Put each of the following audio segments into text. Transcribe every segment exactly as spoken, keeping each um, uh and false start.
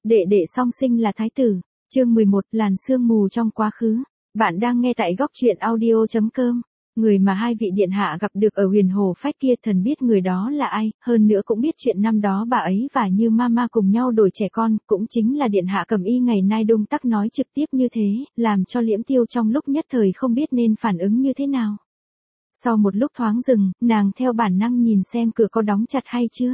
Đệ đệ song sinh là thái tử. Chương mười một, làn sương mù trong quá khứ. Bạn đang nghe tại góc truyện audio chấm com. Người mà hai vị điện hạ gặp được ở huyền hồ phách kia, thần biết người đó là ai, hơn nữa cũng biết chuyện năm đó bà ấy và Như Mama cùng nhau đổi trẻ con, cũng chính là điện hạ Cẩm Y ngày nay Đông Tắc nói trực tiếp như thế, làm cho Liễm Tiêu trong lúc nhất thời không biết nên phản ứng như thế nào. Sau một lúc thoáng dừng, nàng theo bản năng nhìn xem cửa có đóng chặt hay chưa.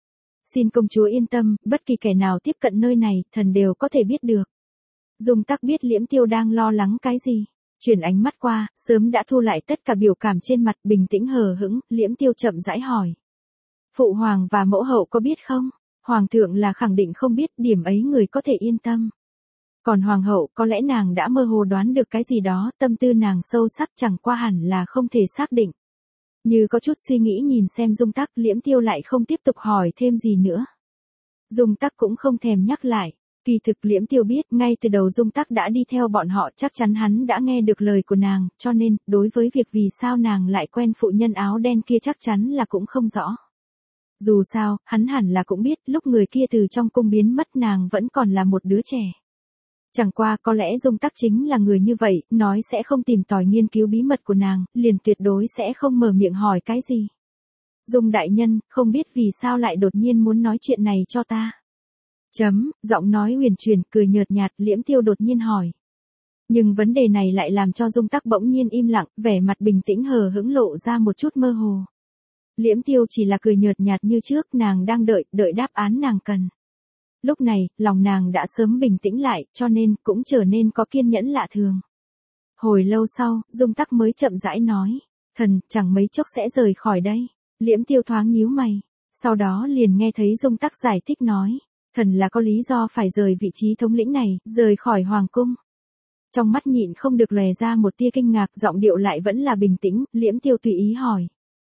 Xin công chúa yên tâm, bất kỳ kẻ nào tiếp cận nơi này, thần đều có thể biết được. Dung Tắc biết Liễm Tiêu đang lo lắng cái gì. Chuyển ánh mắt qua, sớm đã thu lại tất cả biểu cảm trên mặt, bình tĩnh hờ hững, Liễm Tiêu chậm rãi hỏi. Phụ hoàng và mẫu hậu có biết không? Hoàng thượng là khẳng định không biết, điểm ấy người có thể yên tâm. Còn hoàng hậu, có lẽ nàng đã mơ hồ đoán được cái gì đó, tâm tư nàng sâu sắc chẳng qua hẳn là không thể xác định. Như có chút suy nghĩ nhìn xem Dung Tắc, Liễm Tiêu lại không tiếp tục hỏi thêm gì nữa. Dung Tắc cũng không thèm nhắc lại. Kỳ thực Liễm Tiêu biết, ngay từ đầu Dung Tắc đã đi theo bọn họ, chắc chắn hắn đã nghe được lời của nàng, cho nên, đối với việc vì sao nàng lại quen phụ nhân áo đen kia chắc chắn là cũng không rõ. Dù sao, hắn hẳn là cũng biết, lúc người kia từ trong cung biến mất nàng vẫn còn là một đứa trẻ. Chẳng qua có lẽ Dung Tắc chính là người như vậy, nói sẽ không tìm tòi nghiên cứu bí mật của nàng, liền tuyệt đối sẽ không mở miệng hỏi cái gì. Dung đại nhân, không biết vì sao lại đột nhiên muốn nói chuyện này cho ta. Chấm, giọng nói huyền truyền, cười nhợt nhạt, Liễm Tiêu đột nhiên hỏi. Nhưng vấn đề này lại làm cho Dung Tắc bỗng nhiên im lặng, vẻ mặt bình tĩnh hờ hững lộ ra một chút mơ hồ. Liễm Tiêu chỉ là cười nhợt nhạt như trước, nàng đang đợi, đợi đáp án nàng cần. Lúc này, lòng nàng đã sớm bình tĩnh lại, cho nên, cũng trở nên có kiên nhẫn lạ thường. Hồi lâu sau, Dung Tắc mới chậm rãi nói. Thần, chẳng mấy chốc sẽ rời khỏi đây. Liễm Tiêu thoáng nhíu mày. Sau đó liền nghe thấy Dung Tắc giải thích nói. Thần là có lý do phải rời vị trí thống lĩnh này, rời khỏi hoàng cung. Trong mắt nhịn không được lòe ra một tia kinh ngạc, giọng điệu lại vẫn là bình tĩnh, Liễm Tiêu tùy ý hỏi.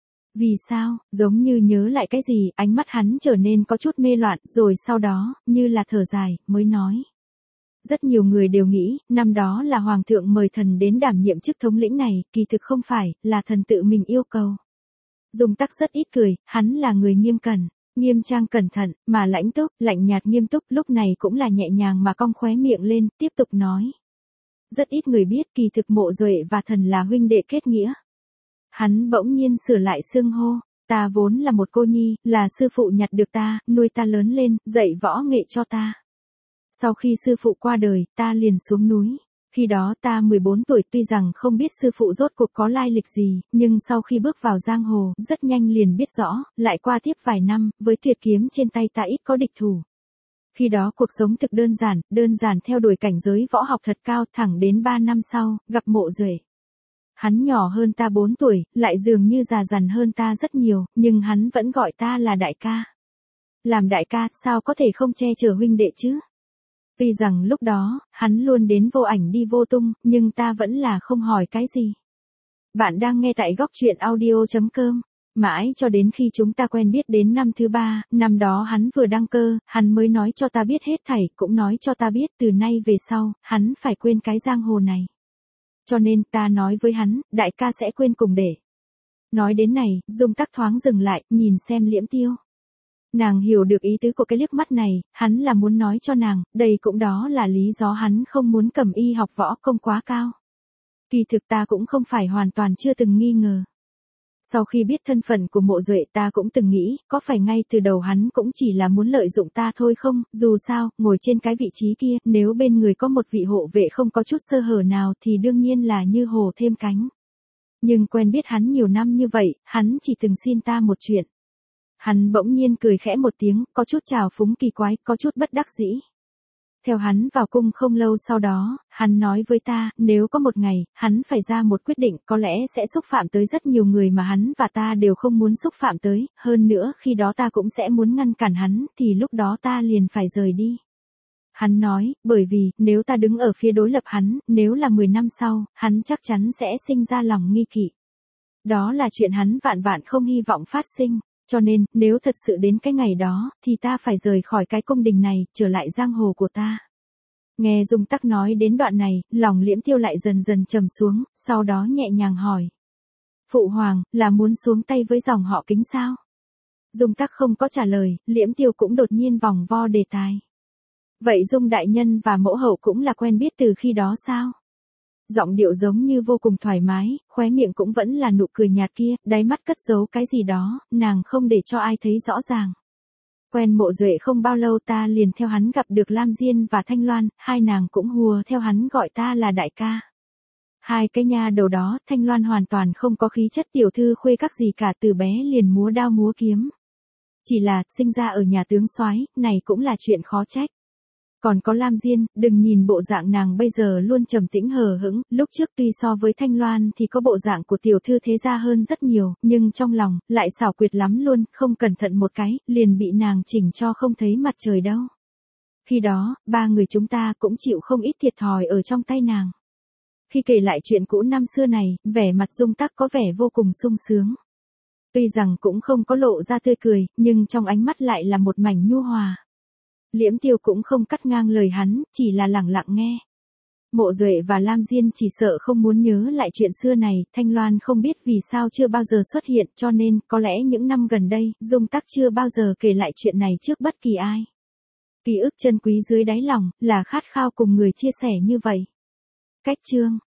Vì sao, giống như nhớ lại cái gì, ánh mắt hắn trở nên có chút mê loạn, rồi sau đó, như là thở dài, mới nói. Rất nhiều người đều nghĩ, năm đó là hoàng thượng mời thần đến đảm nhiệm chức thống lĩnh này, kỳ thực không phải, là thần tự mình yêu cầu. Dung Tắc rất ít cười, hắn là người nghiêm cẩn. Nghiêm trang cẩn thận, mà lãnh túc, lạnh nhạt nghiêm túc, lúc này cũng là nhẹ nhàng mà cong khóe miệng lên, tiếp tục nói. Rất ít người biết kỳ thực Mộ Duệ và thần là huynh đệ kết nghĩa. Hắn bỗng nhiên sửa lại xưng hô, ta vốn là một cô nhi, là sư phụ nhặt được ta, nuôi ta lớn lên, dạy võ nghệ cho ta. Sau khi sư phụ qua đời, ta liền xuống núi. Khi đó ta mười bốn tuổi, tuy rằng không biết sư phụ rốt cuộc có lai lịch gì, nhưng sau khi bước vào giang hồ, rất nhanh liền biết rõ, lại qua tiếp vài năm, với tuyệt kiếm trên tay ta ít có địch thủ. Khi đó cuộc sống thực đơn giản, đơn giản theo đuổi cảnh giới võ học thật cao, thẳng đến ba năm sau, gặp Mộ Duệ. Hắn nhỏ hơn ta bốn tuổi, lại dường như già dặn hơn ta rất nhiều, nhưng hắn vẫn gọi ta là đại ca. Làm đại ca, sao có thể không che chở huynh đệ chứ? Tuy rằng lúc đó, hắn luôn đến vô ảnh đi vô tung, nhưng ta vẫn là không hỏi cái gì. Bạn đang nghe tại góc truyện audio chấm com. Mãi cho đến khi chúng ta quen biết đến năm thứ ba, năm đó hắn vừa đăng cơ, hắn mới nói cho ta biết hết thảy, cũng nói cho ta biết từ nay về sau, hắn phải quên cái giang hồ này. Cho nên ta nói với hắn, đại ca sẽ quên cùng để. Nói đến này, Dung Tắc thoáng dừng lại, nhìn xem Liễm Tiêu. Nàng hiểu được ý tứ của cái liếc mắt này, hắn là muốn nói cho nàng, đây cũng đó là lý do hắn không muốn Cẩm Y học võ công quá cao. Kỳ thực ta cũng không phải hoàn toàn chưa từng nghi ngờ. Sau khi biết thân phận của Mộ Duệ ta cũng từng nghĩ, có phải ngay từ đầu hắn cũng chỉ là muốn lợi dụng ta thôi không, dù sao, ngồi trên cái vị trí kia, nếu bên người có một vị hộ vệ không có chút sơ hở nào thì đương nhiên là như hổ thêm cánh. Nhưng quen biết hắn nhiều năm như vậy, hắn chỉ từng xin ta một chuyện. Hắn bỗng nhiên cười khẽ một tiếng, có chút trào phúng kỳ quái, có chút bất đắc dĩ. Theo hắn vào cung không lâu sau đó, hắn nói với ta, nếu có một ngày, hắn phải ra một quyết định, có lẽ sẽ xúc phạm tới rất nhiều người mà hắn và ta đều không muốn xúc phạm tới, hơn nữa khi đó ta cũng sẽ muốn ngăn cản hắn, thì lúc đó ta liền phải rời đi. Hắn nói, bởi vì, nếu ta đứng ở phía đối lập hắn, nếu là mười năm sau, hắn chắc chắn sẽ sinh ra lòng nghi kỵ. Đó là chuyện hắn vạn vạn không hy vọng phát sinh. Cho nên, nếu thật sự đến cái ngày đó, thì ta phải rời khỏi cái cung đình này, trở lại giang hồ của ta. Nghe Dung Tắc nói đến đoạn này, lòng Liễm Tiêu lại dần dần trầm xuống, sau đó nhẹ nhàng hỏi. Phụ hoàng, là muốn xuống tay với dòng họ Kính sao? Dung Tắc không có trả lời, Liễm Tiêu cũng đột nhiên vòng vo đề tài. Vậy Dung đại nhân và mẫu hậu cũng là quen biết từ khi đó sao? Giọng điệu giống như vô cùng thoải mái, khóe miệng cũng vẫn là nụ cười nhạt kia, đáy mắt cất giấu cái gì đó, nàng không để cho ai thấy rõ ràng. Quen Mộ Duệ không bao lâu ta liền theo hắn gặp được Lam Diên và Thanh Loan, hai nàng cũng hùa theo hắn gọi ta là đại ca. Hai cái nha đầu đó, Thanh Loan hoàn toàn không có khí chất tiểu thư khuê các gì cả, từ bé liền múa đao múa kiếm. Chỉ là, sinh ra ở nhà tướng soái, này cũng là chuyện khó trách. Còn có Lam Diên, đừng nhìn bộ dạng nàng bây giờ luôn trầm tĩnh hờ hững, lúc trước tuy so với Thanh Loan thì có bộ dạng của tiểu thư thế gia hơn rất nhiều, nhưng trong lòng, lại xảo quyệt lắm luôn, không cẩn thận một cái, liền bị nàng chỉnh cho không thấy mặt trời đâu. Khi đó, ba người chúng ta cũng chịu không ít thiệt thòi ở trong tay nàng. Khi kể lại chuyện cũ năm xưa này, vẻ mặt Dung Tắc có vẻ vô cùng sung sướng. Tuy rằng cũng không có lộ ra tươi cười, nhưng trong ánh mắt lại là một mảnh nhu hòa. Liễm Tiêu cũng không cắt ngang lời hắn, chỉ là lẳng lặng nghe. Mộ Duệ và Lam Diên chỉ sợ không muốn nhớ lại chuyện xưa này, Thanh Loan không biết vì sao chưa bao giờ xuất hiện, cho nên, có lẽ những năm gần đây, Dung Tắc chưa bao giờ kể lại chuyện này trước bất kỳ ai. Ký ức chân quý dưới đáy lòng, là khát khao cùng người chia sẻ như vậy. Cách chương